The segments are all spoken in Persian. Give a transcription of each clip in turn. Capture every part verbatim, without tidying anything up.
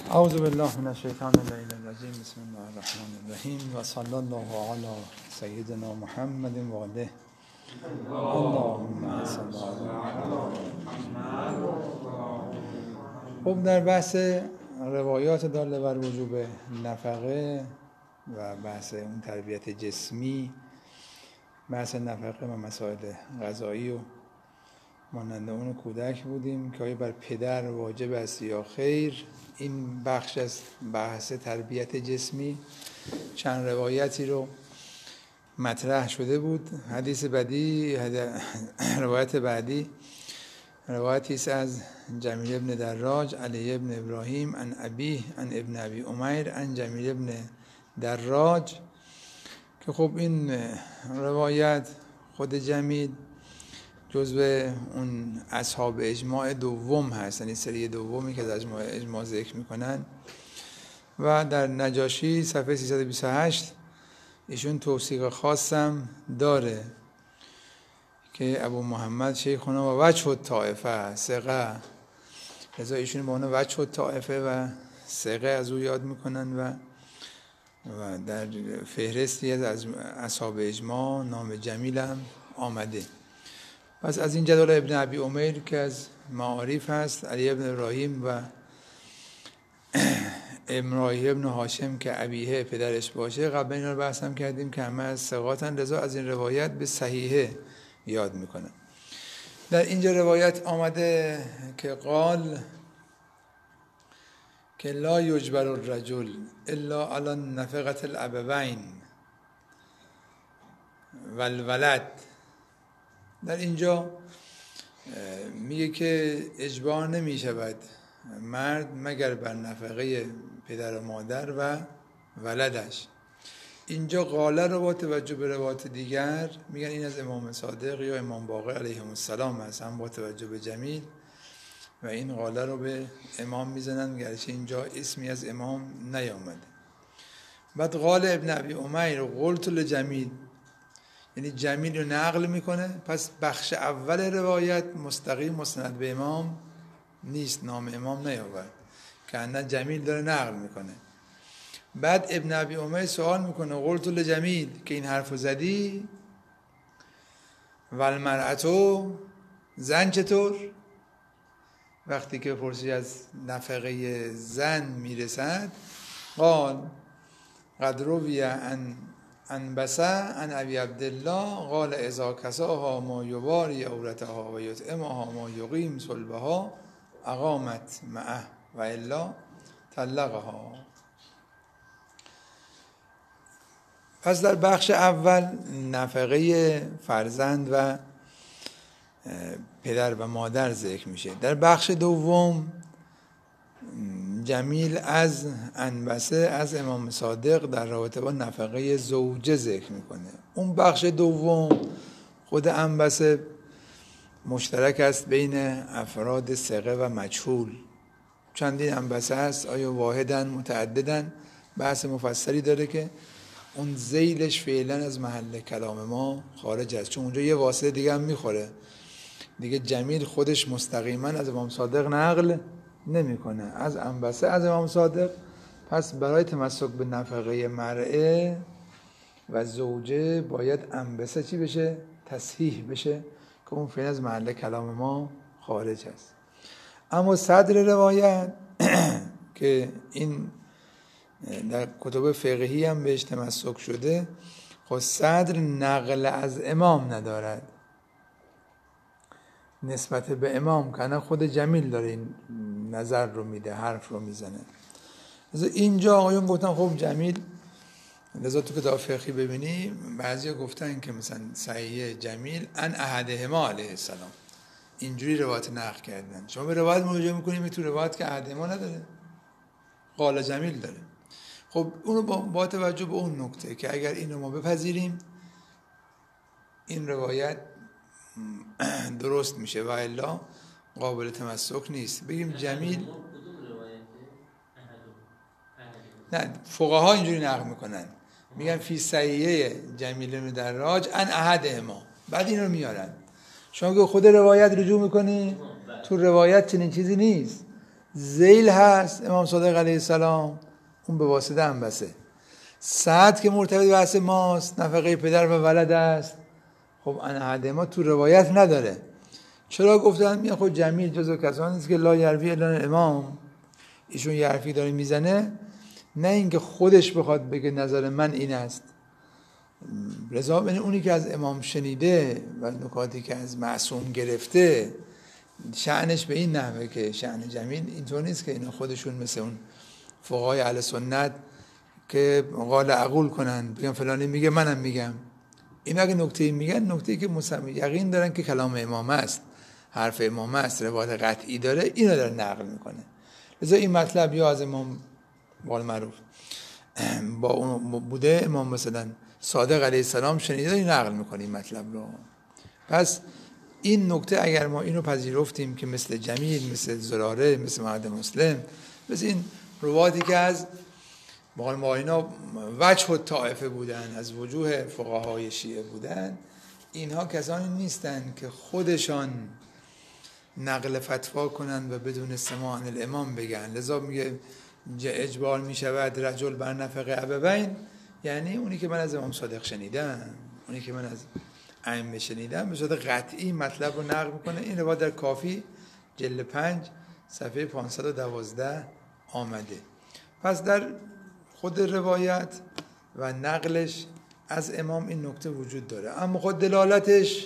اعوذ بالله من الشیطان الرجیم. بسم الله الرحمن الرحیم و صلی الله علی سیدنا محمد و آله. اللهم صل علی محمد. خب در بحث روایات داله بر وجوب نفقه و بحث اون تربیت جسمی، بحث نفقه و مسائل غذایی و مانند اون کودک بودیم که آیا بر پدر واجب است یا خیر. این بخش از بحث تربیت جسمی چند روایتی رو مطرح شده بود. حدیث بعدی روایت بعدی روایتی است از جمیل ابن دراج علی ابن ابراهیم عن ابیه عن ابن ابی عمیر عن جمیل ابن دراج، که خب این روایت خود جمیل جزو اون اصحاب اجماع دوم هست، یعنی سری دومی که از اجماع اجماع ذکر میکنن. و در نجاشی صفحه سیصد و بیست و هشت ایشون توثیق خاصم داره که ابو محمد شیخنا و وجه الطائفه ثقه، لذا ایشون به عنوان وجه الطائفه و ثقه از او یاد میکنن و و در فهرستی از اصحاب اجماع نام جمیل هم آمده. پس از این جدول ابن ابی عمیر که از معارف هست، علی ابن ابراهیم و امرایه ابن هاشم که ابیه پدرش باشه، قبلا اینا رو بحث هم کردیم که همه از ثقاتن، لذا از این روایت به صحیحه یاد میکنن. در اینجا روایت آمده که قال که لا یجبر الرجل الا علی نفقة الابوین والولد. در اینجا میگه که اجبار نمی شود مرد مگر بر نفقه پدر و مادر و ولدش. اینجا قاله رو با توجه به روایات دیگر میگن این از امام صادق یا امام باقر علیهم السلام هست، هم با توجه به جمیل، و این قاله رو به امام میزنن گرچه اینجا اسمی از امام نیامده. بعد قال ابن ابی عمیر قلت لجمیل، یعنی جمیل رو نقل میکنه. پس بخش اول روایت مستقیم مستند به امام نیست، نام امام نیاورد، که اندن جمیل داره نقل میکنه. بعد ابن ابی عمیر سوال میکنه قلت لجمیل که این حرفو زدی، والمرأتو زن چطور؟ وقتی که پرسی از نفقه زن میرسد، قال قد روی ان انبسه ان ابی عبدالله قال اذا کساها ما یواری عورتها و یطعمها ما یقیم صلبها اقامت معه و الا طلقها. پس در بخش اول نفقه فرزند و پدر و مادر ذکر میشه. در بخش دوم جمیل از انبسه از امام صادق در رابطه با نفقه زوجه ذکر میکنه. اون بخش دوم خود انبسه مشترک است بین افراد ثقه و مجهول. چندین انبسه هست، آیا واحدن متعددن؟ بحث مفصلی داره که اون ذیلش فعلا از محل کلام ما خارج است، چون اونجا یه واسطه دیگه هم میخوره دیگه. جمیل خودش مستقیما از امام صادق نقل نمیکنه، از انبسه از امام صادق. پس برای تمسک به نفقه مرأه و زوجه باید انبسه چی بشه؟ تصحیح بشه، که اون فعلا از محل کلام ما خارج است. اما صدر روایت که این در کتب فقهی هم بهش تمسک شده، خود صدر نقل از امام ندارد نسبت به امام، که خود جمیل داره این نظر رو میده، حرف رو میزنه. لذا اینجا آقایون گفتن خب جمیل، لذا تو کتاب فقهی ببینی بعضیا گفتن که مثلا صحیح جمیل ان احدهما علیه السلام، اینجوری روایت نقل کردن. شما به روایت مراجعه میکنیم تو روایت که احدهما نداره، قال جمیل داره. خب اونو با, با توجه به اون نکته که اگر این رو ما بپذیریم این روایت درست میشه و الا قابل تمسک نیست. بگیم جمیل نه، فقها اینجوری نقل میکنن، میگن فی صحیحه جمیل بن دراج ان احدهما، بعد این رو میارن. شما که خود روایت رجوع میکنی تو روایت چنین چیزی نیست. ذیل هست امام صادق علیه السلام، اون به واسطه انبسه. سعد که مرتبط به بحث ماست، نفقه پدر و ولد است. خب احد ما تو روایت نداره. چرا گفتن؟ میگن خب جمیل جزو کسانی است که لا یروی الا امام، ایشون یه حرفی داره میزنه، نه اینکه خودش بخواد بگه نظر من این است. لذا اونی که از امام شنیده و نکاتی که از معصوم گرفته شأنش به این نحوه که شأن جمیل اینطور نیست که اینا خودشون مثل اون فقهای اهل سنت که قال اقول کنن بگن فلانی میگه منم میگم. اینا اگه نکته میگن نکته که مسلم یقین دارن که کلام امام است، حرف امام است، روایت قطعی داره، اینو داره نقل میکنه. لذا این مطلب یا از امام بال معروف با اون بوده، امام مثلا صادق علیه السلام شنیده این نقل میکنه این مطلب رو. پس این نکته اگر ما اینو پذیرفتیم که مثل جمیل، مثل زراره، مثل محمد مسلم، مثل این رواتی که از بقول ما اینا وجه الطائفه بودن، از وجوه فقهای شیعه بودن، اینها کسانی نیستن که خودشان نقل فتوا کنن و بدون سماع الامام بگن. لذا میگه اجبار میشود رجل بر نفقه ابوین، یعنی اونی که من از امام صادق شنیدم، اونی که من از ائمه شنیدم، به صورت قطعی مطلب رو نقل میکنه. این روایت در کافی جلد پنج صفحه پانصد و دوازده آمده. پس در خود روایت و نقلش از امام این نکته وجود داره، اما خود دلالتش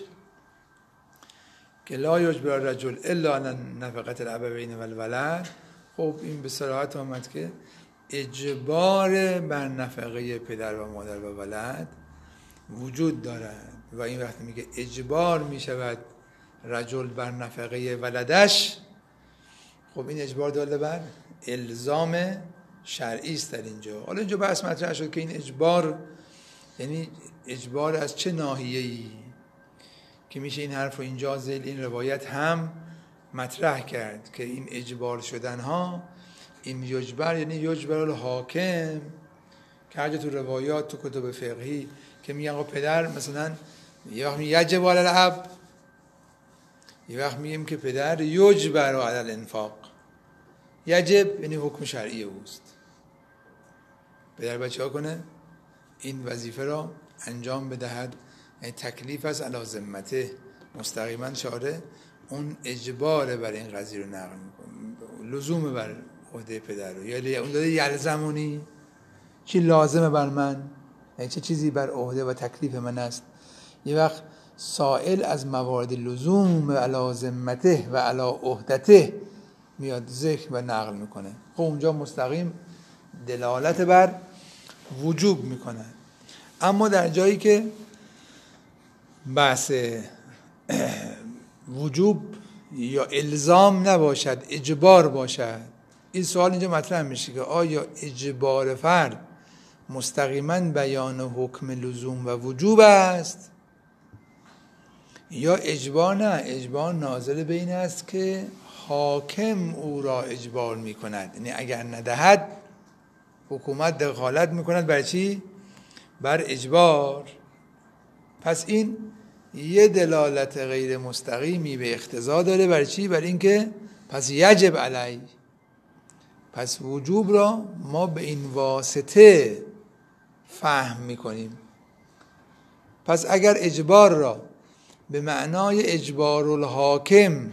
که لا یجبر رجل الا علی نفقه الابوین و الولد، خب این به صراحت آمد که اجبار بر نفقه پدر و مادر و ولد وجود دارد و این وقتی میگه اجبار میشود رجل بر نفقه ولدش، خب این اجبار داله بر الزام شرعی است در اینجا. حالا اینجا بحث مطرح شد که این اجبار یعنی اجبار از چه ناحیه‌ای، که میشه این حرف رو اینجا ذیل این روایت هم مطرح کرد که این اجبار شدن ها، این یجبر یعنی یجبر الحاکم، که هر جا تو روایات تو کتب فقهی که میگن آقا پدر مثلا یه وقت میگه یجب علی الاب، یه وقت میگیم که پدر یجبر علی الانفاق. یجب یعنی حکم شرعی اوست، پدر بچه ها کنه این وظیفه را انجام بدهد، یعنی تکلیف از علی ذمته، مستقیما شاره اون اجبار بر این قضیه رو نقل میکنه، لزوم بر عهده پدر رو، یا اون داده یلزمونی، چی لازمه بر من، یعنی چه چیزی بر عهده و تکلیف من است. یه وقت سائل از موارد لزوم علی ذمته و علی عهدته میاد ذکر و نقل میکنه، خب اونجا مستقیم دلالت بر وجوب میکنه. اما در جایی که بحث وجوب یا الزام نباشد، اجبار باشد، این سوال اینجا مطرح میشه که آیا اجبار فرد مستقیما بیان حکم لزوم و وجوب است یا اجبار نه، اجبار نازل به این است که حاکم او را اجبار میکند، یعنی اگر ندهد حکومت دخالت میکند بر چی؟ بر اجبار. پس این یه دلالت غیر مستقیمی به اقتضا داره بر چی؟ بر اینکه پس یجب علی، پس وجوب را ما به این واسطه فهم میکنیم. پس اگر اجبار را به معنای اجبار الحاکم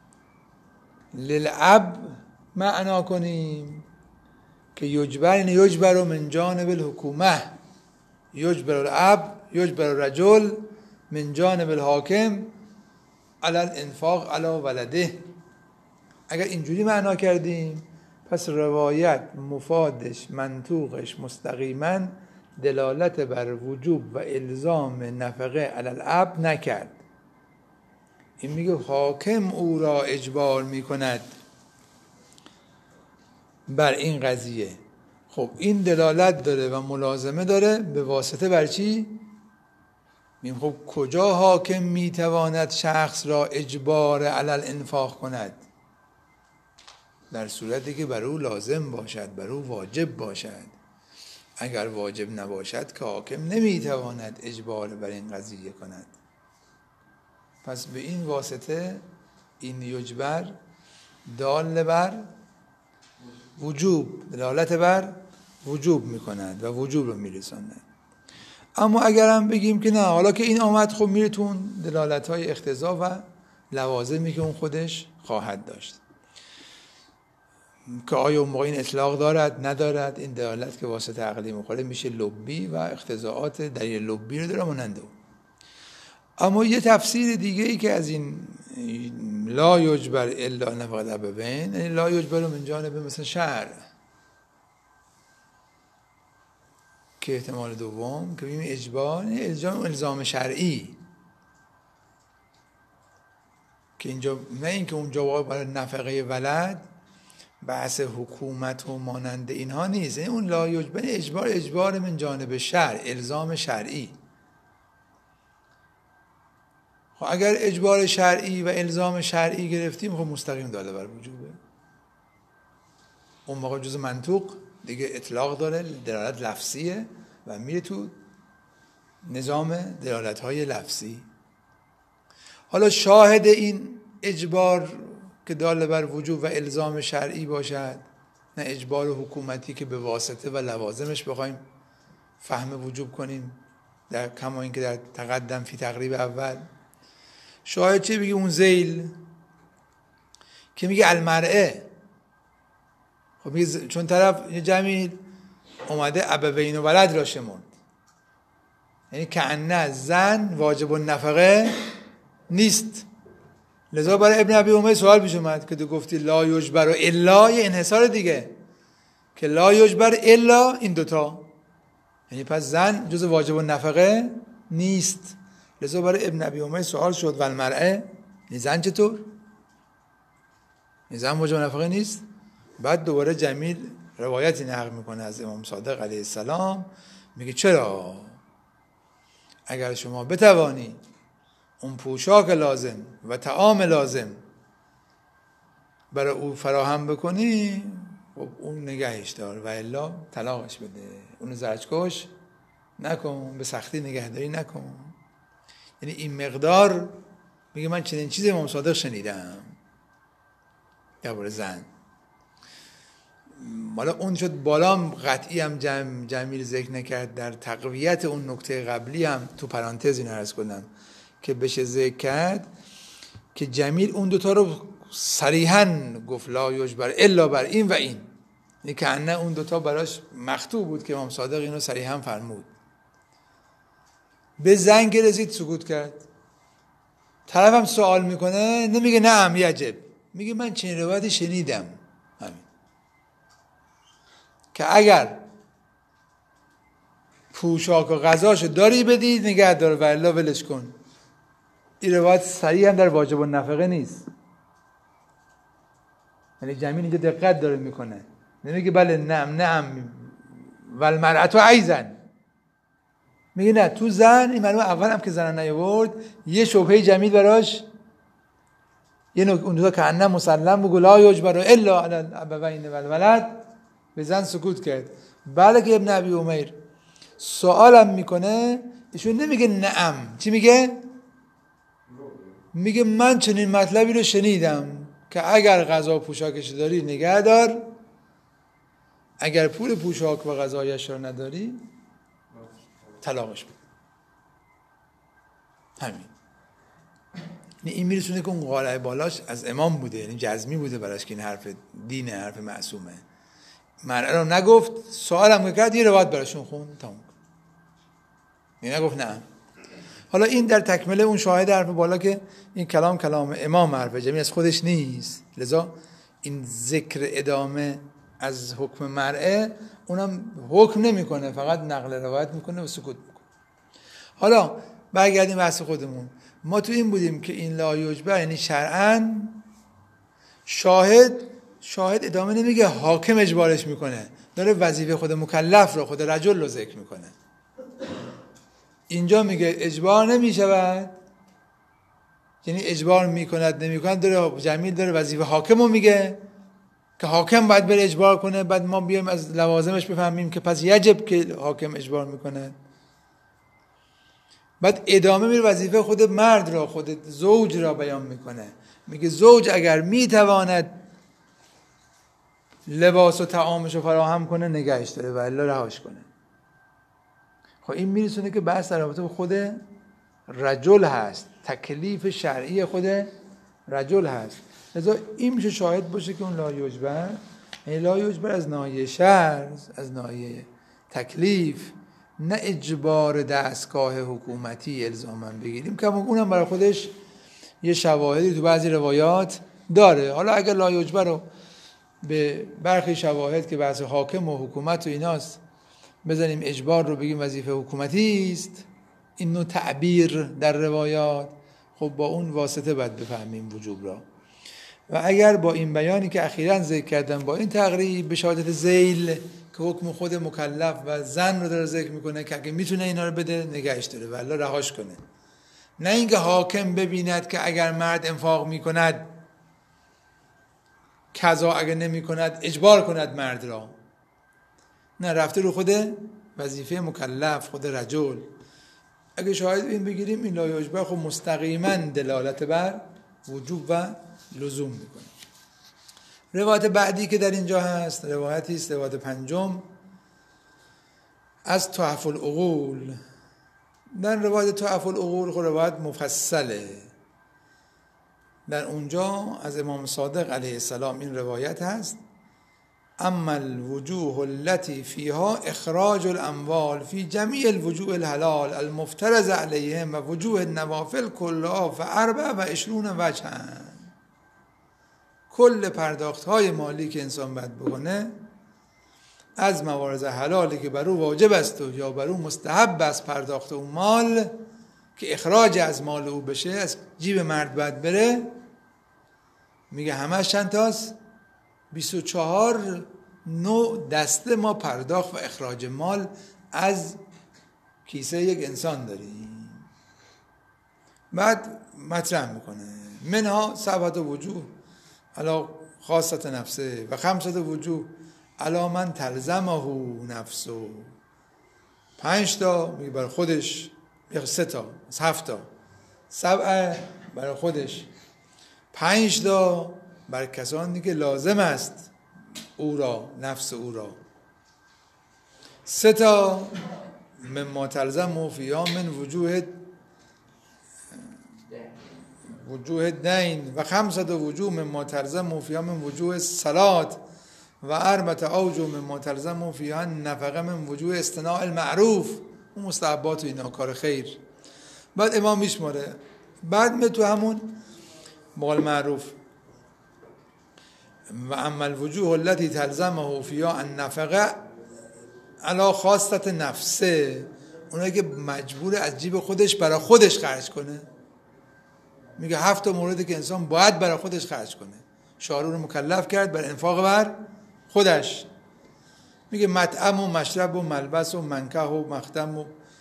للاب معنا کنیم که یجبر یعنی یجبر من جانب الحکومه، یجبر الاب یجبر الرجل من جانب الحاکم علی الانفاق علی ولده، اگر اینجوری معنا کردیم پس روایت مفادش منطوقش مستقیما دلالت بر وجوب و الزام نفقه علی الاب نکرد. این میگه حاکم او را اجبار میکند بر این قضیه. خب این دلالت داره و ملازمه داره به واسطه بر چی؟ میگیم خب کجا حاکم میتواند شخص را اجبار علی الانفاق کند؟ در صورتی که بر او لازم باشد، بر او واجب باشد. اگر واجب نباشد که حاکم نمیتواند اجبار بر این قضیه کند. پس به این واسطه این یجبر دال بر وجوب دلالت بر وجوب میکنند و وجوب رو میرسانند. اما اگر هم بگیم که نه حالا که این آمد خب میره تو اون دلالت های اقتضا و لوازمی که اون خودش خواهد داشت که آیا اون موقع این اطلاق دارد ندارد. این دلالت که واسطه عقلی مخالف میشه لبی و اقتضاعات دلیل لبی رو داره مانند اون. اما یه تفسیر دیگه ای که از این لا یجبر الا نفقد ابوین، یعنی لا یجبر من جانب مثل شرع، که احتمال دوم که بگیم اجبار الزام الزام شرعی، که اینجا نه اینکه اونجا برای نفقه ولد بحث حکومت و مانند اینها نیست، این اون لا یجبر اجبار اجبار من جانب شرع، الزام شرعی. خب اگر اجبار شرعی و الزام شرعی گرفتیم خب مستقیم داله بر وجوبه، اون موقع جز منطوق دیگه اطلاق داره، دلالت لفظیه و میره تو نظام دلالت های لفظی. حالا شاهد این اجبار که داله بر وجوب و الزام شرعی باشد، نه اجبار حکومتی که به واسطه و لوازمش بخوایم فهم وجوب کنیم، در کما اینکه در تقدم فی تقریب اول. شاهد چی بگی؟ اون ذیل که میگه المرئه، خب میگه چون طرف جمیل اومده ابوین و ولد را شمرد، یعنی کأنه زن واجب النفقه نیست. لذا برای ابن ابی امیه سوال پیش اومد که تو گفتی لا یجبر الا، یه انحصار دیگه که لا یجبر الا این دوتا، یعنی پس زن جز واجب النفقه نیست. لذا برای ابن ابی امیه سوال شد و المرأه، این زن چطور؟ این زن واجب النفقه نیست؟ بعد دوباره جمیل روایتی نقل میکنه از امام صادق علیه السلام، میگه چرا اگر شما بتوانی اون پوشاک لازم و طعام لازم برای او فراهم بکنی، خب اون نگهش دار و الا طلاقش بده، اونو زرجکش نکن، به سختی نگهداری نکن. یعنی این مقدار، میگه من چنین چیزی امام صادق شنیدم درباره زن. حالا اون شد بالام قطعی هم جم جمیل ذکر نکرد، در تقویت اون نکته قبلی هم تو پرانتز این عرض کنم که بشه ذکر کرد که جمیل اون دوتا رو صریحاً گفت لا یجبر الا بر این و این، یعنی که انه اون دوتا براش مخطوب بود که امام صادق اینو صریحاً فرمود. به زنگ رسید سکوت کرد. طرف هم سوال میکنه نمیگه نعم یجب، میگه من چنین روایتی شنیدم، همین که اگر پوشاک و غذاشو داری بدید نگه دار و الا ولش کن. این روایت صریحاً در واجب النفقه نیست. یعنی جمیل اینجا دقت داره میکنه، نمیگه بله نعم نعم والمرأة ایضا، میگه نه تو زن. این معلومه اول هم که زن نیاورد یه شبهه جمیل براش، یه نوع اون دو تا کأنه مسلم بگو لا یجبر الا علی الابوین والولد، به زن سکوت کرد. بعد که ابن ابی امیر سوالم میکنه ایشون نمیگه نعم، چی میگه؟ میگه من چنین مطلبی رو شنیدم که اگر غذا و پوشاکش داری نگه دار، اگر پول پوشاک و غذایش رو نداری طلاقش بده. همین. این میرسونه که اون قالع بالاش از امام بوده، یعنی جزمی بوده براش که این حرف دینه، حرف معصومه. مرأة رو نگفت، سوالم کرد، یه روایت براشون خوند، تمام. این نگفت نه. حالا این در تکمله اون شاهد حرف بالا که این کلام کلام امام حرف جمعی از خودش نیست، لذا این ذکر ادامه از حکم مرأة اونم حکم نمیکنه، فقط نقل روایت میکنه و سکوت میکنه. حالا برگردیم بحث خودمون. ما تو این بودیم که این لا یجبر یعنی شرعاً شاهد شاهد ادامه نمیگه حاکم اجبارش میکنه، داره وظیفه خود مکلف رو، خود رجل رو ذکر میکنه. اینجا میگه اجبار نمیشود، یعنی اجبار میکند نمیکند، داره جمیل داره وظیفه حاکم رو میگه که حاکم باید بره اجبار کنه، بعد ما بیایم از لوازمش بفهمیم که پس یجب که حاکم اجبار میکنه. بعد ادامه میره وظیفه خود مرد را، خود زوج را بیان میکنه. میگه زوج اگر میتواند لباس و طعامش رو فراهم کنه نگهش داره و الا رهاش کنه. خب این میرسونه که بحث در رابطه با خود رجل هست، تکلیف شرعی خود رجل هست. لذا این میشه شاهد باشه که اون لا یجبر، یعنی لا یجبر از ناحیه شرع، از ناحیه تکلیف، نه اجبار دستگاه حکومتی الزاما بگیریم که اونم برای خودش یه شواهدی تو بعضی روایات داره. حالا اگر لا یجبر رو به برخی شواهد که بحث حاکم و حکومت و ایناست بزنیم اجبار رو بگیم وظیفه حکومتی است، این نوع تعبیر در روایات، خب با اون واسطه باید بفهمیم وجوب را. و اگر با این بیانی که اخیراً ذکر کردم، با این تقریب به شهادت ذیل که حکم خود مکلف و زن رو داره ذکر میکنه که اگه میتونه اینا رو بده نگهش داره و الا رهاش کنه، نه اینکه حاکم ببیند که اگر مرد انفاق میکند کذا، اگر نمیکند اجبار کند مرد را، نه، رفته رو خود وظیفه مکلف، خود رجل. اگه شاهد این بگیریم این لا یجبر خب مستقیما دلالت بر وجوب و لزوم میکنه. روایت بعدی که در اینجا هست روایتی است، روایت پنجم از تحف العقول. در روایت تحف العقول خب روایت مفصله. در اونجا از امام صادق علیه السلام این روایت هست: اما الوجوه التي فيها اخراج الاموال في جميع الوجوه الحلال المفترض عليهم و وجوه النوافل كلها فاربع و عشرون وجها. کل پرداخت های مالی که انسان باید بکنه از موارد حلالی که بر او واجب است و یا بر او مستحب است پرداخت اون مال که اخراج از مال او بشه، از جیب مرد باید بره، میگه همش چند تاست؟ بیست و چهار نوع دسته ما پرداخت و اخراج مال از کیسه یک انسان داریم. بعد مطرح میکنه منها سبعت وجوه علا خاصت نفسه و خمست وجوه علا من تلزمه نفسه. پنج تا میگه برای خودش، یا سه تا، هفت تا، سبعه برای خودش، پنج تا برای کسانی که لازم است او را، نفس او را، سه تا مما تلزم فیها من وجوه وجوه دین و خمسة وجوه مما تلزم فیها من وجوه صلات و اربعة اوجه مما تلزم فیها نفقه من وجوه اصطناع المعروف، اون مستحبات و اینا کار خیر. بعد امام میشماره، بعد می تو همون مال معروف و اما الوجوه التي تلزمه فيها النفقه علی خاصة نفسه، اونایی که مجبور از جیب خودش برای خودش خرج کنه. میگه هفت تا موردی که انسان باید برای خودش خرج کنه، شارع رو مکلف کرد بر انفاق بر خودش. میگه مطعم و مشرب و ملبس و منکح و مختم و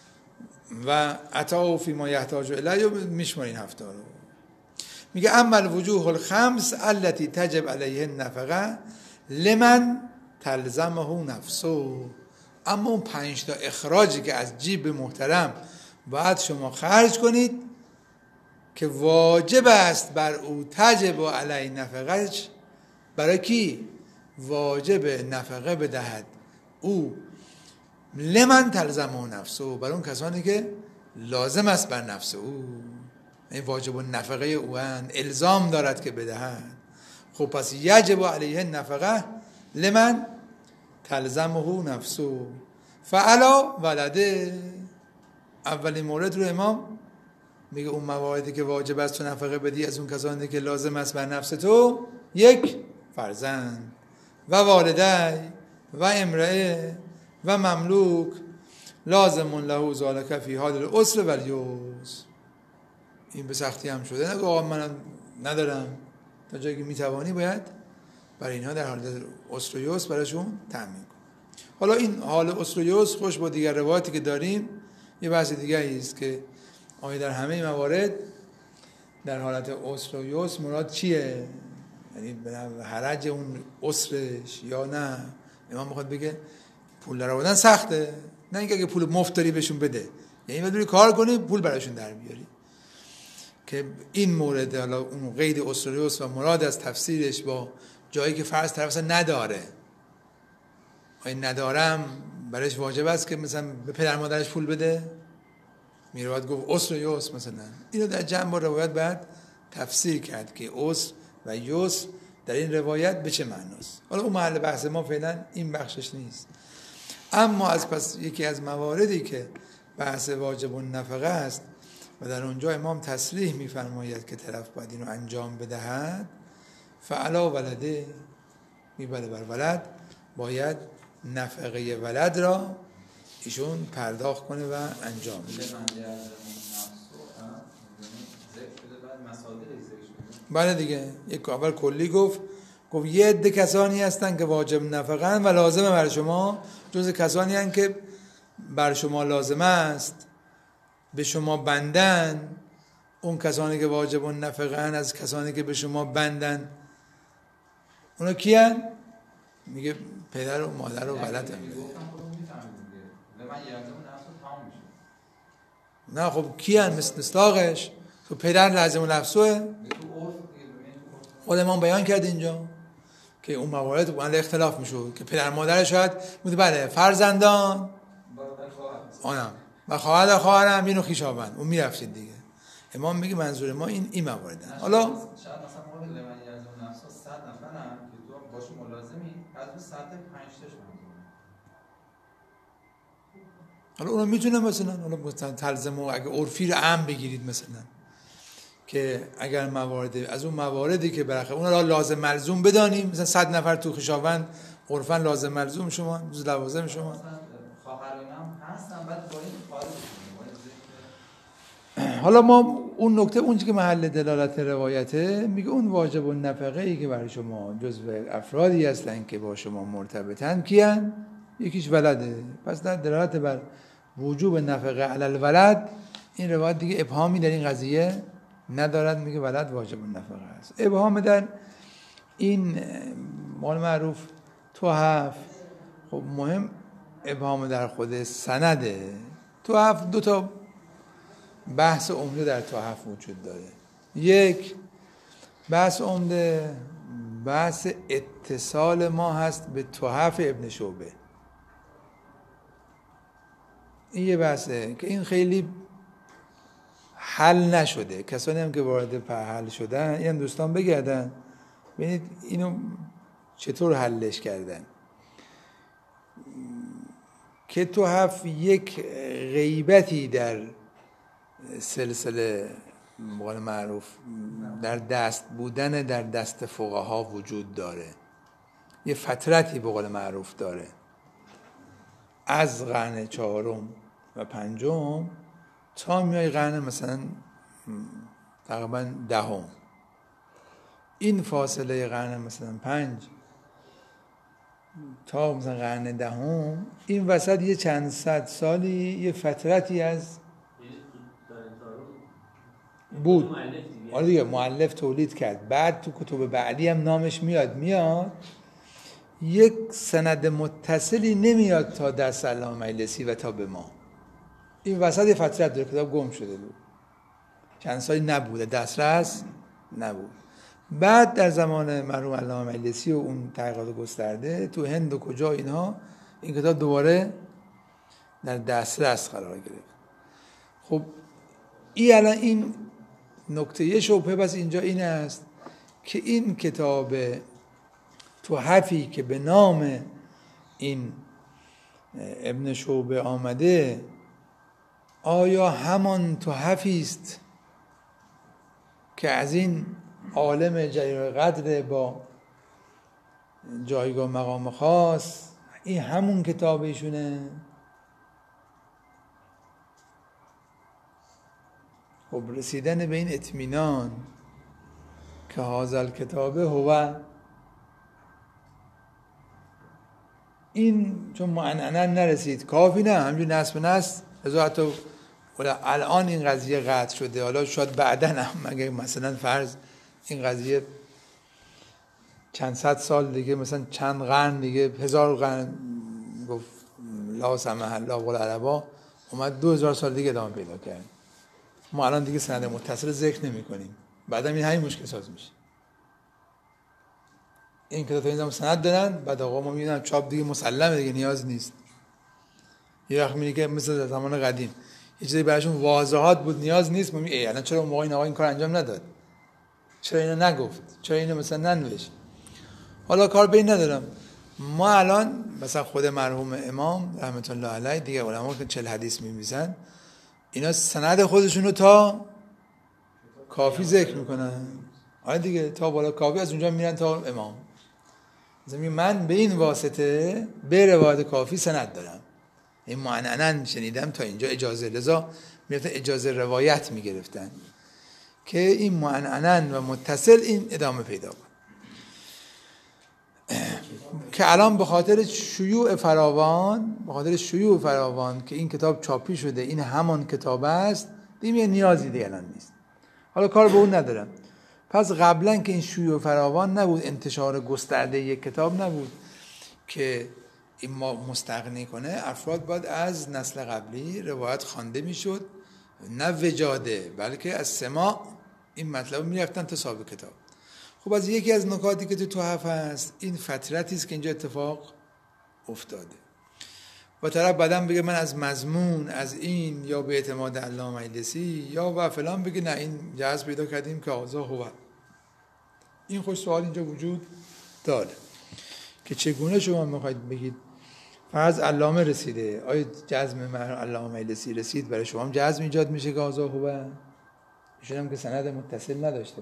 و عطا و فیما یحتاج الیه، میشماره این هفت تا رو. میگه اما الوجوه الخمس التي تجب علیه النفقه لمن تلزمه نفسه، اما اون پنج تا اخراجی که از جیب محترم باید شما خرج کنید که واجب است بر او، تجب علیه نفقهش، برای کی؟ واجب نفقه بدهد او، لمن تلزمه نفسه، برای اون کسانی که لازم است بر نفس او، این واجب النفقه او هن، الزام دارد که بدهد. خب پس یجب علیه نفقه لمن تلزمه نفسه فعلا ولده. اولین مورد رو امام میگه اون مواردی که واجب است تو نفقه بدی از اون کسانی که لازم است بر نفس تو: یک، فرزند و والدی و امرأه و مملوک لازم له ذلک فی حال العسر و الیسر. این به سختی هم شده، نگه آقا من ندارم، تا جایی که میتوانی باید برای اینها در حال عسر و یسر براشون تأمین کن. حالا این حال عسر و یسر خوش با دیگر روایتی که داریم یه بحث دیگری است که آیا در همه موارد در حالت عسر و یسر مراد چیه؟ یعنی به حرج اون عسرش یا نه؟ امام میخواد بگه پول در آوردن سخته، نه اینکه اگه پول مفت داری بهشون بده، یعنی باید بری کار کنی پول براشون در بیاری. که این مورد حالا اون قید عسر و یسر و مراد از تفسیرش با جایی که فرض طرف نداره، آیا ندارم برایش واجب است که مثلا به پدر مادرش پول بده؟ میره باید گفت اسر و یسر مثلا. اینو در جمع با روایت بعد تفسیر کرد که اسر و یسر در این روایت به چه معناست. حالا اون محل بحث ما فعلا این بخشش نیست. اما از پس یکی از مواردی که بحث واجب النفقه است و در اونجا امام تصریح می‌فرماید که طرف باید اینو انجام بدهد، فعلا ولده، میبره بر ولد، باید نفقه ولد را ایشون پرداخت کنه و انجام بده. بله دیگه، یک اول کلی گفت گفت یه عده کسانی هستن که واجب نفقه و لازمه بر شما، جز کسانی هستن که بر شما لازمه است، به شما بندن. اون کسانی که واجب نفقه هستن از کسانی که به شما بندن، اونا کیان؟ میگه پدر و مادر و ولد هم میگه. نه خب کیان؟ مثل مصداقش تو پدر لازم و نفسوه. خود امام بیان کرد اینجا که اون موارد با اختلاف میشود که پدر مادر شاید میگه بله فرزندان آنم و خواهر خواهرم اینو خویشاوند، اون میرفتید دیگه. امام میگه منظور ما این این موارده. حالا شاید مثلا ما لمن یزم نفسا صد نفرن که تو باشه ملازمی، از صد پنج تاش منظوره. حالا اونو میتونه مثلا حالا مثلا تلزم و اگه عرفی رو عام بگیرید مثلا که اگر موارد از اون مواردی که برخلاف اون را لازم ملزوم بدانیم، مثلا صد نفر تو خویشاوند عرفاً لازم ملزوم شما، جز لوازم شما. مثلا خواهرانم هستن بعد با این خارج. حالا ما اون نکته اون که محل دلالت روایته میگه اون واجب النفقه ای که برای شما جزو افرادی هستن که با شما مرتبطن کیان؟ یکیش ولده. پس در دلالت بر وجوب نفقه علی الولد این روایت دیگه ابهامی در این قضیه ندارد، میگه ولد واجب النفقه است. ابهام در این مال معروف توحف، خب مهم ابهام در خود سنده. توحف دو تا بحث عمده در توحف وجود داره. یک بحث عمده بحث اتصال ما هست به توحف ابن شعبه. این یه بحثه که این خیلی حل نشده. کسانی هم که وارد حل شدن این دوستان بگردن ببینید اینو چطور حلش کردن. که توحف یک غیبتی در سلسله مقال معروف در دست بودن در دست فقها وجود داره. یه فترتی به قول معروف داره از قرن چهارم و پنجم تا میای قرن مثلا تقریبا دهم. این فاصله قرن مثلا پنج تا مثلا قرن دهم، این وسط یه چند صد سالی یه فترتی از بود. آره دیگه مؤلف تولید کرد، بعد تو کتب بعدی هم نامش میاد میاد یک سند متصلی نمیاد تا دست علامه مجلسی و تا به ما. این وسط یه فترت داره، کتاب گم شده بود، چند سالی نبوده، دسترس نبود. بعد در زمان مرحوم علامه مجلسی و اون تحقیقات گسترده تو هند و کجا اینها این کتاب دوباره در دسترس قرار گرفت. خب این الان این نکته یه شبهه بس اینجا این است که این کتاب توحفی که به نام این ابن شعبه آمده آیا همان توحفی است که از این عالم جلیل قدر با جایگاه مقام خاص، این همون کتاب ایشونه؟ خب رسیدن به این اطمینان که هذا کتابه هو، این چون معنعنا نرسید کافی نه، همجور نصب نصب ازا حتی الان این قضیه قطع شده، حالا شاید بعدن هم اگه مثلا فرض این قضیه چند صد سال دیگه مثلا چند قرن دیگه هزار قرن گفت لا سمح الله قول عربا اومد دو هزار سال دیگه ادامه پیدا کرد، ما الان دیگه سند متصل ذکر نمی کنیم، بعدم این همین مشکل ساز میشه. این کتاب تا این زمان سند دارن، بعد آقا ما میبینم چاپ دیگه مسلمه دیگه نیاز نیست. یه وقت میگه که مثل زمان قدیم یه چیزی براشون واضحات بود نیاز نیست، ما میگه الان چرا اون موقع این آقا این کار انجام نداد، چرا اینو نگفت، چرا اینو مثلا ننوشت. حالا کار به این ندارم. ما الان مثلا خود مرحوم امام رحمت الله علیه دیگه علما که چهل حدیث می‌نویسن اینا سند خودشون رو تا کافی ذکر میکنن. آره دیگه تا بالا کافی، از اونجا میرن تا امام. مثلا من به این واسطه به روایت کافی سند دارم، این معننن شنیدم تا اینجا اجازه، لذا میرفتن اجازه روایت میگرفتن که این معننن و متصل این ادامه پیدا کنه. که الان به خاطر شیوع فراوان به خاطر شیوع فراوان که این کتاب چاپی شده، این همان کتاب است دیگه، نیازی دیگه الان نیست. حالا کار به اون ندارم. پس قبلا که این شیوع فراوان نبود، انتشار گسترده یک کتاب نبود که این ما مستغنی کنه، افراد باید از نسل قبلی روایت خوانده میشد، نه وجاده بلکه از سماع این مطلب میرفتن تا صاحب کتاب. خب از یکی از نکاتی که تو تحف هست این فترتی است که اینجا اتفاق افتاده. و طرف بعدم بگه من از مضمون از این یا به اعتماد علامه مجلسی یا و فلان بگه نه این جهاز پیدا کردیم که آزا خوبه. این خوش سوال اینجا وجود داره که چگونه شما میخواید بگید فرض علامه رسیده، آیا جزم علامه مجلسی رسید برای شما هم جزم ایجاد میشه که آزا خوبه؟ ایشون هم که سند متصل نداشته.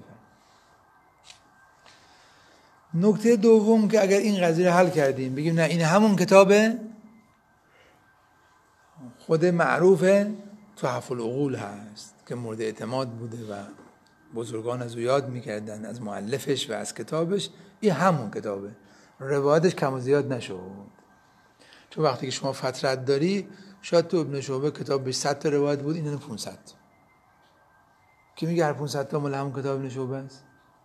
نکته دوم که اگر این قضیه حل کردیم بگیم نه این همون کتابه خود معروف تحف العقول هست که مورد اعتماد بوده و بزرگان از او یاد میکردن از مؤلفش و از کتابش، این همون کتابه، روایتش کم و زیاد نشد. چون وقتی که شما فترت داری شاید تو ابن شعبه کتاب به صد تا روایت بود، این پانصد. کی میگه هر پانصد تا مال همون کتاب ابن شعبه است؟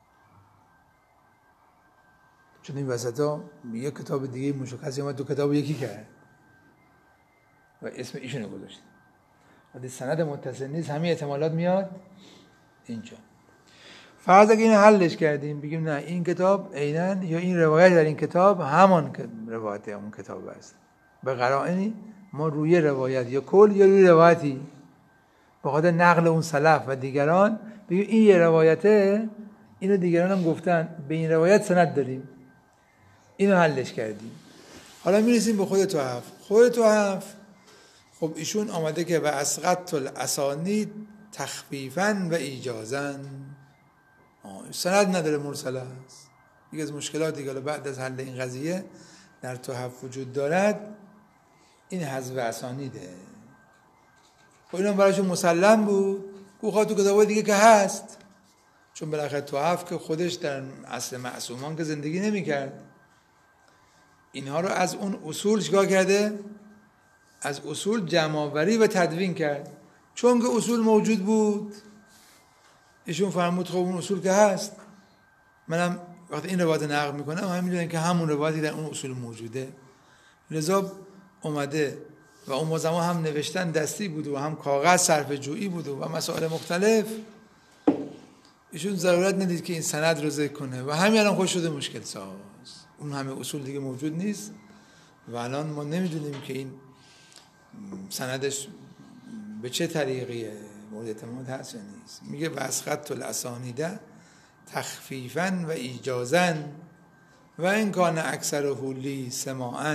چون این وسطا یک کتاب دیگه مشخصی اومد دو کتاب یکی کرد و اسم ایشونو گذاشت. وقتی سند متصل نیست همین احتمالات میاد اینجا. فرض اگه این حلش کردیم بگیم نه این کتاب عیناً یا این روایت در این کتاب همان که روایت اون کتاب است، به قرائنی ما روی روایت یا کل یا روی روایتی به خاطر نقل اون سلف و دیگران بگیم این یه روایته، اینو دیگران هم گفتن به این روایت سند داریم، اینو حلش کردیم. حالا میرسیم به خود تحف. خود تحف خب ایشون آمده که و اسقط الاسانید تخفیفاً و ایجازاً، سند نداره، مرسل است. یکی از مشکلاتی که بعد از حل این قضیه در تحف وجود دارد این حذف اسانیده. خب اینم برایشون مسلم بود، گوخا تو کتابای دیگه که هست، چون بالاخره تحف که خودش در اصل معصومان که زندگی نمی‌کرد، اینها رو از اون اصول چیکار کرده؟ از اصول جمع‌آوری و تدوین کرد. چون که اصول موجود بود ایشون فرمود خب اون اصول که هست، منم وقتی این روایت نقل میکنم همین میدونم که همون روایتی در اون اصول موجوده، لذا اومده و اون زمان هم نوشتن دستی بود و هم کاغذ صرف جویی بود و مسائل مختلف. ایشون ضرورت ندید که این سند رو ذکر کنه و همین الان خوش شده مشکل ساز، اون همه اصول دیگه موجود نیست و الان ما نمیدونیم که این سندش به چه طریقیه، مورد اعتماد هست یا نیست. میگه واسقط الاسانیده تخفیفاً و ایجازاً و این کان اکثره لی سماعاً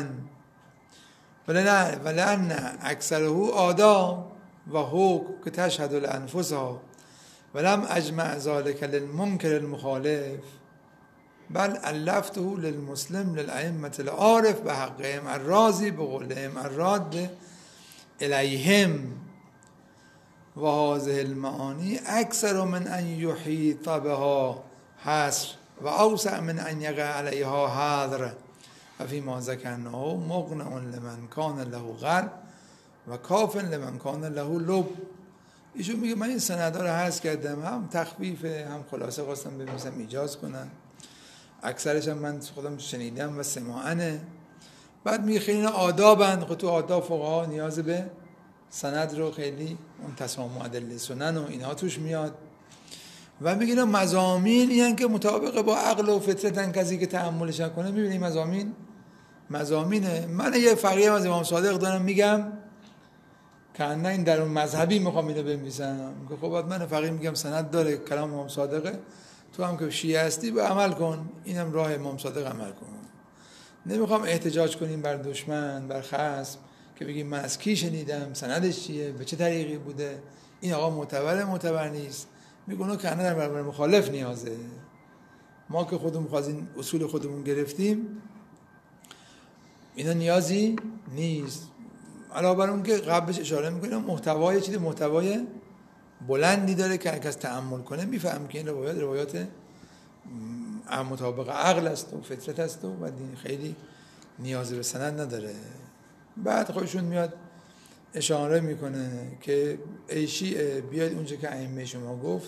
ولن اکثره آداب و حکم که تشهد الانفسها ولم اجمع ذلك للمنکر المخالف بل الفته للمسلم للائمه العارف بحقهم الراضی بقولهم الراد الیهم و هذه المعانی اکثر من ان یحیط بها حصر و اوسع من ان یقع علیها حظر و فی ما ذکرناه مغنع لمن کان له قلب و کاف لمن کان له لب. ایشون میگه من این سندها رو حذف کردم، هم تخفیفه هم خلاصه خواستم بنویسم ایجاز کنم، اکثرش هم من خودم شنیدم و سماعنه. بعد میگه خیلی آدابند، خب تو آداب فقها نیاز به سند رو خیلی اون تسامع ادله سنن و اینها توش میاد و میگه اینا مضامین این که مطابق با عقل و فطرتن، کسی که تأملش کنه میبینی مضامین مضامینه. من یه فقیه از امام صادق دارم میگم که نه این در اون مذهبی میخوام اینو بنویسم که خب من فقیه میگم سند داره کلام امام صادقه، تو هم که شیعه هستی به عمل کن، اینم راه امام صادق عمل کن. نمیخوام احتجاج کنیم بر دشمن بر خصم که بگیم من از کی شنیدم، سندش چیه، به چه طریقی بوده، این آقا معتبر معتبر نیست. میگونه که در برابر مخالف نیازه. ما که خودمون خواستیم اصول خودمون گرفتیم اینا نیازی نیست. علاوه بر اون که قبلش اشاره میکنیم محتوای چیز محتوای بلندی داره که هر کس تأمل کنه میفهم که این روایات روایات مطابق عقل است و فطرت است و دین خیلی نیازی به سند نداره. بعد خودشون میاد اشاره میکنه که ای شیعه بیاید اونجا که ائمه شما گفت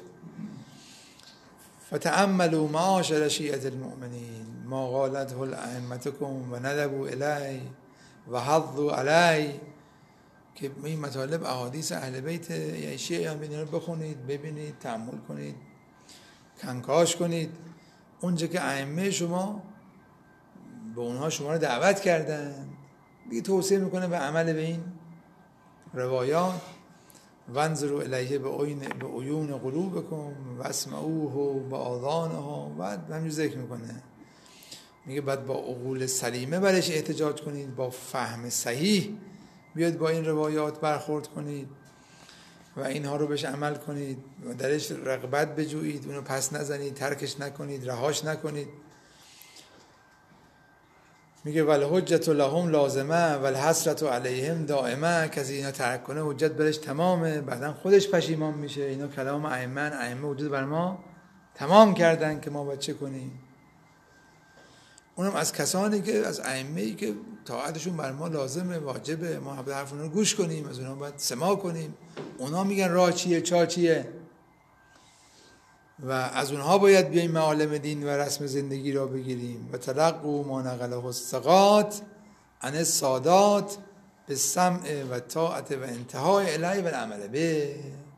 فتأملوا معاشر شیعة المؤمنین ما قالته الائمتکم و ندبوا الی و حضوا علی، که این مطالب احادیث اهل بیت یا شیعه هم رو بخونید ببینید تأمل کنید کنکاش کنید. اونجا که ائمه شما به اونها شما رو دعوت کردن دیگه توصیه میکنه به عمل به این روایات. وانظروا الیه به عیون قلوبکم و اسمعوه به آذانها. بعد همین ذکر میکنه میگه بعد با عقول سلیمه برش احتجاج کنید، با فهم صحیح بیاد با این روایات برخورد کنید و اینها رو بهش عمل کنید و درش رغبت بجویید، اونو پس نزنید، ترکش نکنید، رهاش نکنید. میگه والحجت لهم لازمه والحسرت علیهم دائمه، کسی اینا ترک کنه حجت برش تمامه، بعدن خودش پشیمان میشه. اینا کلام ائمه ائمه حجت بر ما تمام کردن که ما باید چه کنیم. اونم از کسانی که از ائمه‌ای که طاعتشون بر ما لازمه واجبه، ما به حرف اونها گوش کنیم، از اونها باید سماع کنیم. اونا میگن راه چیه چا چیه و از اونها باید بیایم معالم دین و رسم زندگی را بگیریم. و تلقوا ما نقله الثقات عن السادات بالسمع و طاعت و انتهای الی و العمل به.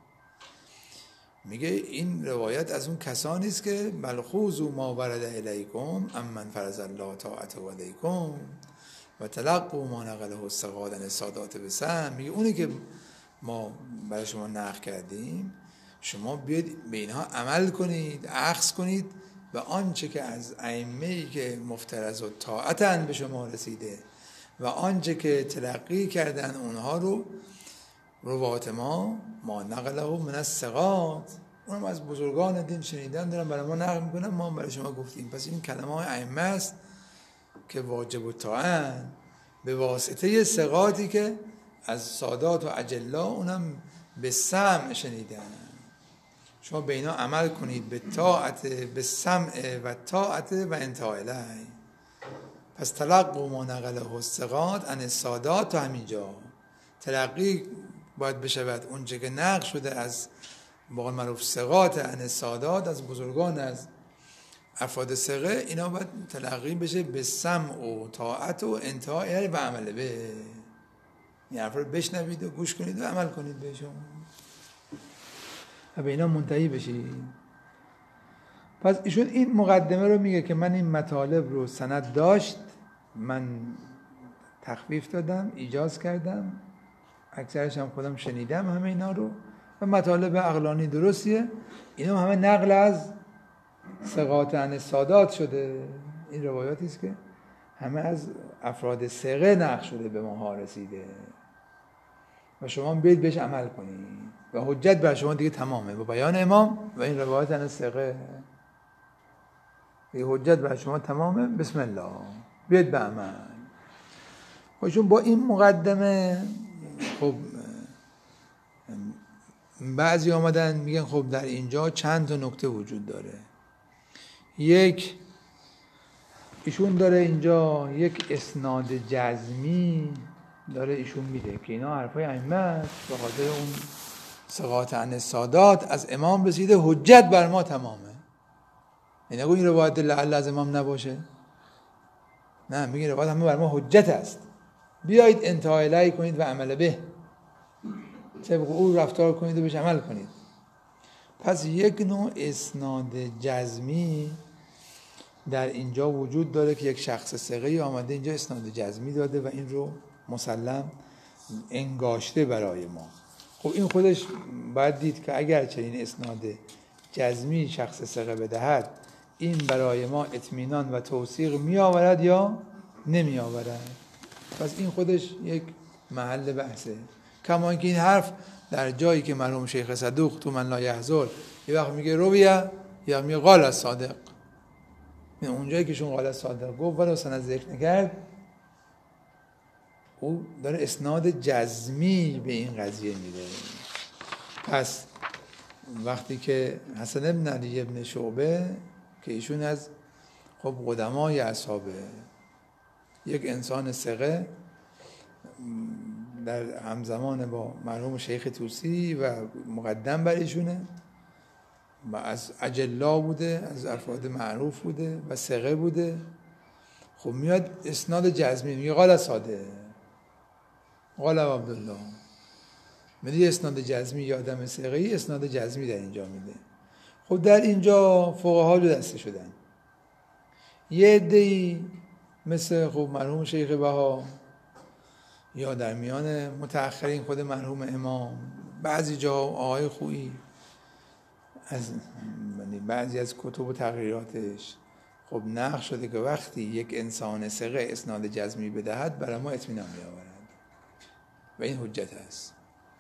میگه این روایت از اون کسانی است که بلخوذوا ما ورد الیکم امن فرض الله طاعته علیکم و تلقوا ما نقله الثقات عن السادات بالسمع. میگه اونی که ما برای شما نقل کردیم شما بیاید به اینها عمل کنید، اخذ کنید به آنچه که از ائمه‌ای که مفترض و طاعتن به شما رسیده و آنچه که تلقی کردن اونها رو روایت ما ما نقله من الثقات، اونم از بزرگان دین شنیدن دارن برای ما نقل میکنن، ما برای شما گفتیم. پس این کلمه های ائمه است که واجب الطاعه به واسطه ثقاتی که از سادات و اجلا اونم به سمع شنیدن. شما به اینا عمل کنید به طاعت به سمع و طاعت و انتهای الی. پس تلقوا ما نقله الثقات عن السادات. تا همینجا تلقی باید بشود اونچه که نقل شده از بقول معروف ثقات عن السادات، از بزرگان از افراد ثقه، اینا باید تلقی بشه به سمع و طاعت و انتهای الی و عمل به. این حرف رو بشنوید و گوش کنید و عمل کنید بهشون و به اینا منتهی بشید. پس ایشون این مقدمه رو میگه که من این مطالب رو سند داشت، من تخفیف دادم، ایجاز کردم، اکثرش هم خودم شنیدم همه اینا رو و مطالب عقلانی درستیه. اینا همه نقل از ثقات عن السادات شده. این روایاتی است که همه از افراد ثقه نقل شده به ما رسیده و شما بیاید بهش عمل کنید و حجت بر شما دیگه تمامه با بیان امام و این روایت عن ثقه. این حجت بر شما تمامه، بسم الله بیاید به عمل. خودشون با این مقدمه خب بعضی آمدن میگن خب در اینجا چند تا نکته وجود داره. یک، ایشون داره اینجا یک اسناد جزمی داره ایشون میده که اینا حرفای ائمه است، به خاطر اون ثقات عن السادات از امام رسیده، حجت بر ما تمامه. یعنی نگو این روایت لعل از امام نباشه، نه، میگه روایت همه بر ما حجت است، بیایید انتهای الی کنید و عمل به، طبق او رفتار کنید و بهش عمل کنید. پس یک نوع اسناد جزمی در اینجا وجود داره که یک شخص ثقه‌ای آمده اینجا اسناد جزمی داده و این رو مسلم انگاشته برای ما. خب این خودش باید دید که اگر چنین اسناد جزمی شخص ثقه بدهد این برای ما اطمینان و توثیق می آورد یا نمی آورد. پس این خودش یک محل بحثه. کما اینکه این حرف در جایی که مرحوم شیخ صدوق تو من لا یحزن یه وقت میگه رویه یه وقت میگه قال الصادق، اونجایی که شون قال الصادق گفت ولی سند ذکر نکرد او داره اسناد جزمی به این قضیه میده. پس وقتی که حسن ابن علی ابن شعبه که ایشون از خب قدمای اصحابه، یک انسان ثقه در همزمان با مرحوم شیخ طوسی و مقدم بر ایشونه و از اجلا بوده، از افراد معروف بوده و ثقه بوده. خب میاد اسناد جزمی میگه قال صادق قال عبدالله، میگه اسناد جزمی یا آدم ثقه‌ای اسناد جزمی در اینجا میده. خب در اینجا فقها دو دسته شدن. یه عده‌ای مثل خب مرحوم شیخ بها یا در میان متأخرین خود مرحوم امام، بعضی جا آقای خویی از بعضی از کتب و تقریراتش خب نقل شده که وقتی یک انسان ثقه اسناد جزمی بدهد برای ما اطمینان می‌آورد و این حجت است.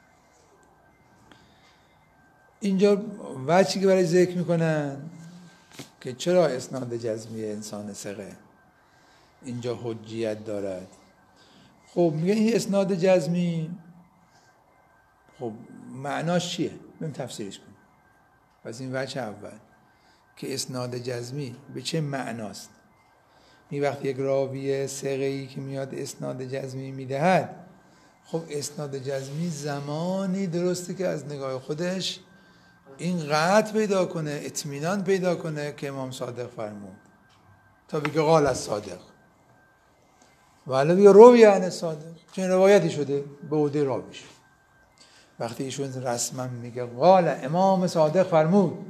اینجا وجهی که برای ذکر میکنن که چرا اسناد جزمی انسان ثقه اینجا حجیت دارد. خب میگه این اسناد جزمی خب معناش چیه؟ بریم تفسیرش کنیم. پس این وجه اول که اسناد جزمی به چه معناست. می وقتی یک راوی ثقه‌ای که میاد اسناد جزمی میدهد، خب اسناد جزمی زمانی درسته که از نگاه خودش این قطع پیدا کنه، اطمینان پیدا کنه که امام صادق فرمود تا بگه قال الصادق و علاوه بگه روی عن صادق، چون روایتی شده به عهده راویش. وقتی ایشون رسما میگه قال امام صادق فرمود،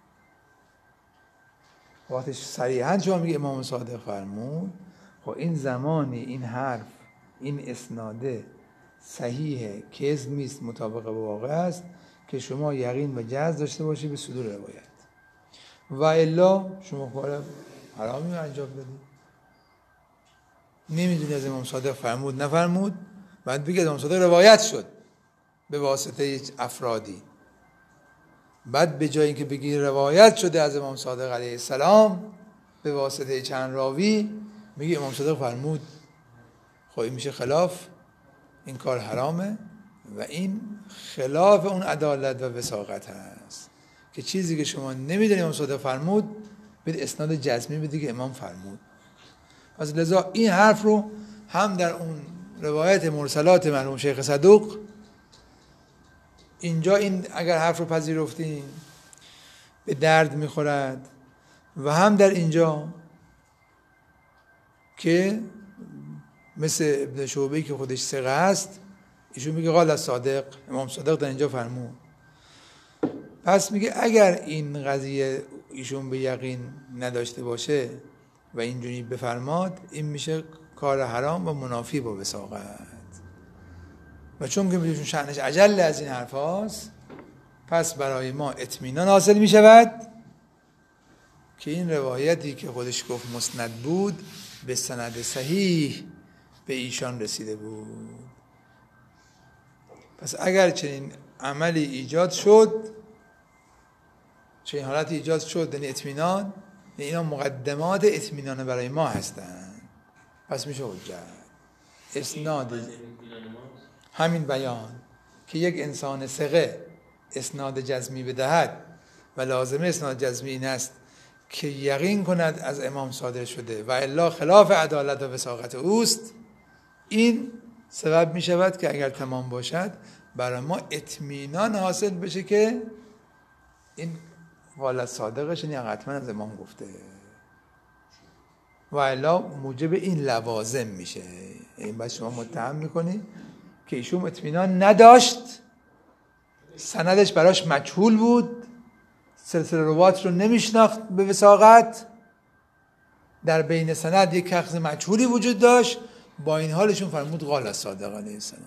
وقتی صریحا شما میگه امام صادق فرمود، خب این زمانی این حرف این اسناده صحیحه، کذب نیست، مطابق با واقع است که شما یقین و جزم داشته باشی به صدور روایت. و الا شما کار حرامی رو انجام بدید، نمیدونی از امام صادق فرمود نفرمود، بعد بگید امام صادق روایت شد به واسطه افرادی، بعد به جای اینکه بگی روایت شده از امام صادق علیه السلام به واسطه چند راوی میگی امام صادق فرمود. خب این میشه خلاف، این کار حرامه و این خلاف اون عدالت و وثاقت هست که چیزی که شما نمیدونید امام صادق فرمود به اسناد جزمی بدید که امام فرمود. پس لذا این حرف رو هم در اون روایت مرسلات مرحوم شیخ صدوق اینجا این اگر حرف رو پذیرفتیم به درد میخورد و هم در اینجا که مثل ابن شعبه که خودش ثقه است ایشون میگه قال الصادق امام صادق در اینجا فرمود. پس میگه اگر این قضیه ایشون به یقین نداشته باشه و اینجوری بفرماد این میشه کار حرام و منافی با وثاقت و چون که میشون شأنش اجل از این حرف هاست پس برای ما اطمینان حاصل میشود که این روایتی که خودش گفت مسند بود به سند صحیح به ایشان رسیده بود. پس اگر چنین عملی ایجاد شد، چنین حالتی ایجاد شد، یعنی اطمینان، اینا مقدمات اطمینان برای ما هستند، پس میشه حجت. اسناد همین بیان که یک انسان ثقه اسناد جزمی بدهد و لازمه اسناد جزمی این است که یقین کند از امام صادر شده و الا خلاف عدالت و وثاقت اوست، این سبب می شود که اگر تمام باشد برای ما اطمینان حاصل بشه که این قال صادقش یعنی قطعا از امام گفته و الا موجب این لوازم میشه. این باید شما متهم میکنی که ایشون اطمینان نداشت، سندش براش مجهول بود سلسله روات رو نمیشناخت به وثاقت، در بین سند یک شخص مجهولی وجود داشت، با این حالشون فرمود قال الصادق علیه السلام.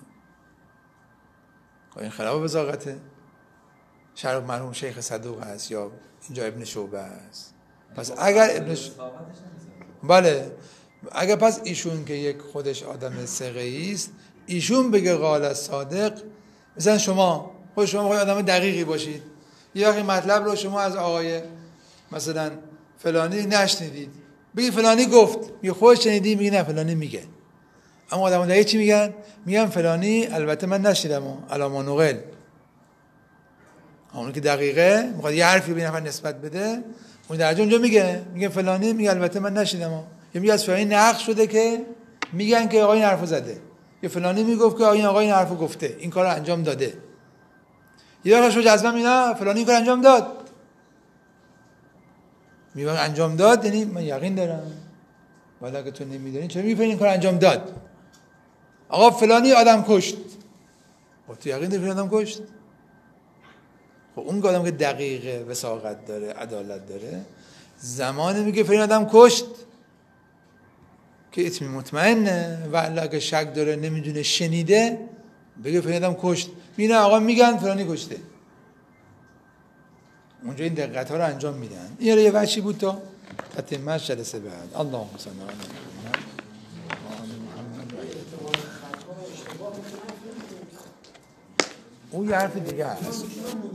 این خلاف وثاقته. شرح مرحوم شیخ صدوق هست یا اینجا ابن شعبه است. پس اگر ابن ش... بله اگر پس ایشون که یک خودش آدم ثقه‌ای است، ایشون بگه قال الصادق، مثلا شما خود شما خود آدم دقیقی باشید، یه وقتی مطلب رو شما از آقای مثلا فلانی نشنیدید، بگی فلانی گفت، میگه خودش شنیدی، میگه نه فلانی میگه. اما آدم دقیق چی میگن؟ میگن فلانی البته من نشنیدم علاما نقل. اون که دقیقه میخواد یه حرفی به نفر نسبت بده، اون درجه اونجا میگه میگه فلانی میگه البته من نشنیدم، یا میگه از فلانی نقل شده که میگن که آقا این حرفو زده، یا فلانی میگفت که این آقا این حرفو گفته، این کارو انجام داده. یه وقتش رو جزمه مینا فلانی این کار انجام داد، میگه انجام داد یعنی من یقین دارم، ولی اگه تو نمیدونی چرا میگی این کار انجام داد؟ آقا فلانی آدم کشت، خب تو یقین داری آدم کشت؟ خب اون آدم که دقیقه وثاقت داره، عدالت داره، زمانی میگه فلان آدم کشت که اطمینان مطمئنه، و الا اگه شک داره نمیدونه شنیده بگه فلان آدم کشت، میگه آقا میگن فلانی کشته، اونجا این دقت ها رو انجام میدن. این یه وحشی بود تا تتمه‌اش جلسه بعد. اللهم صل علی محمد. اون یه حرف دیگه هست.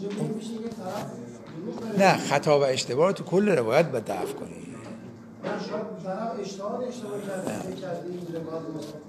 نه خطا و اشتباه رو تو کل روایت باید دفع کنی.